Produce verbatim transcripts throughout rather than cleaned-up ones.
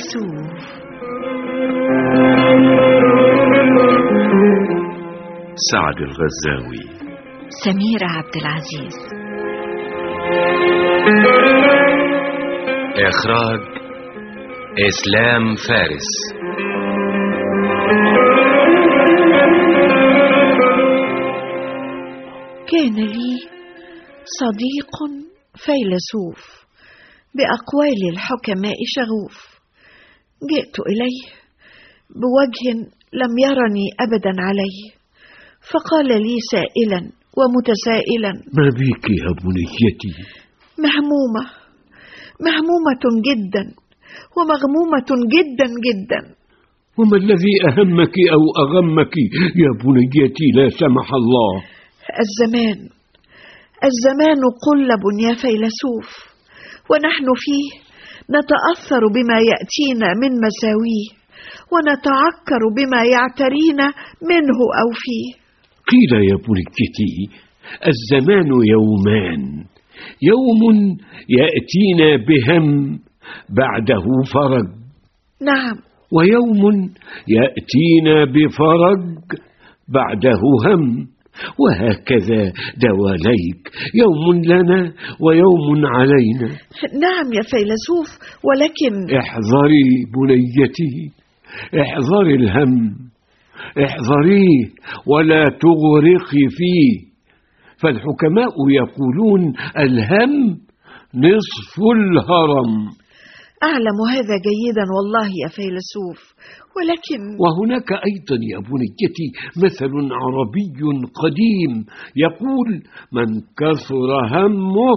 فيلسوف. سعد الغزاوي. سميرة عبد العزيز. إخراج إسلام فارس. كان لي صديق فيلسوف بأقوال الحكماء شغوف. جئت إليه بوجه لم يرني أبدا عليه، فقال لي سائلا ومتسائلا: ما بك يا بنيتي؟ مهمومة مهمومة جدا ومغمومة جدا جدا. وما الذي أهمك أو أغمك يا بنيتي لا سمح الله؟ الزمان الزمان قلب يا فيلسوف، ونحن فيه نتأثر بما يأتينا من مساويه، ونتعكر بما يعترينا منه أو فيه. قيل يا بنيتي الزمان يومان، يوم يأتينا بهم بعده فرج، نعم، ويوم يأتينا بفرج بعده هم، وهكذا دواليك، يوم لنا ويوم علينا. نعم يا فيلسوف، ولكن احذري بنيتي، احذري الهم، احذريه ولا تغرقي فيه، فالحكماء يقولون الهم نصف الهرم. أعلم هذا جيدا والله يا فيلسوف، ولكن وهناك أيضا يا بنيتي مثل عربي قديم يقول: من كثر همه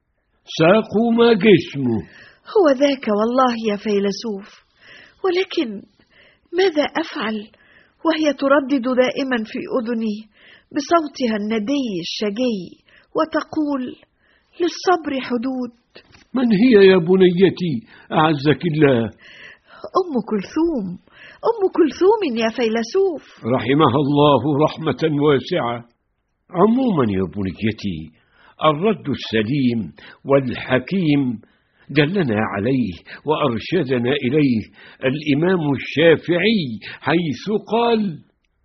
ساقم جسمه. هو ذاك والله يا فيلسوف، ولكن ماذا أفعل وهي تردد دائما في أذني بصوتها الندي الشجي وتقول: للصبر حدود. من هي يا بنيتي أعزك الله؟ أم كلثوم، أم كلثوم يا فيلسوف، رحمها الله رحمة واسعة. عموما يا بنيتي الرد السليم والحكيم دلنا عليه وأرشدنا إليه الإمام الشافعي، حيث قال: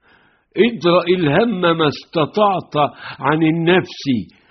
ادرأ الهم ما استطعت عن النفس،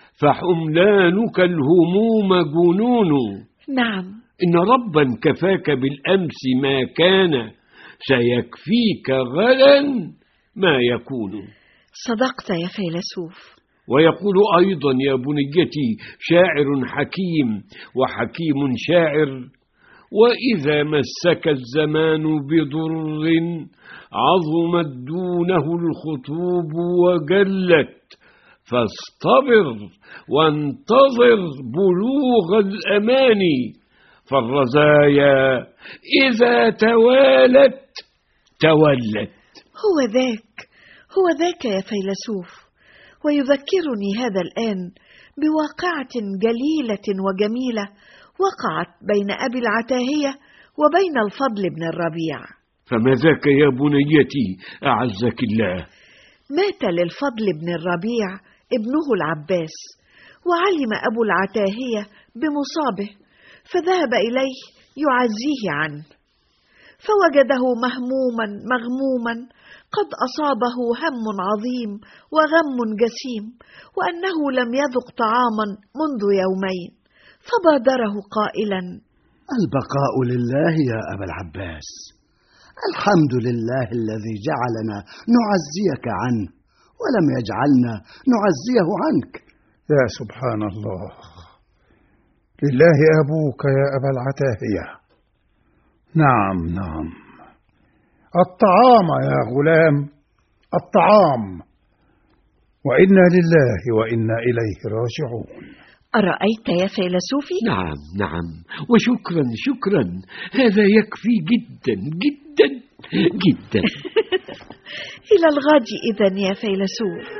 فحملانك الهموم جنون. نعم، إن ربا كفاك بالأمس ما كان، سيكفيك غدا ما يكون. صدقت يا فيلسوف. ويقول أيضا يا بنيتي شاعر حكيم وحكيم شاعر: وإذا مسك الزمان بضر عظمت دونه الخطوب وجلت، فاصطبر وانتظر بلوغ الأمان، فالرزايا إذا توالت تولت. هو ذاك هو ذاك يا فيلسوف، ويذكرني هذا الآن بواقعة جليلة وجميلة وقعت بين أبي العتاهية وبين الفضل بن الربيع. فما ذاك يا بنيتي أعزك الله؟ مات للفضل بن الربيع ابنه العباس، وعلم أبو العتاهية بمصابه، فذهب إليه يعزيه عنه، فوجده مهموما مغموما قد أصابه هم عظيم وغم جسيم، وأنه لم يذق طعاما منذ يومين، فبادره قائلا: البقاء لله يا أبا العباس، الحمد لله الذي جعلنا نعزيك عنه ولم يجعلنا نعزيه عنك. يا سبحان الله، لله أبوك يا أبا العتاهية. نعم نعم، الطعام يا غلام، الطعام، وإنا لله وإنا إليه راجعون. أرأيت يا فيلسوفي؟ نعم نعم، وشكرا شكرا، هذا يكفي جدا جدا جدا. إلى الغد إذن يا فيلسوف.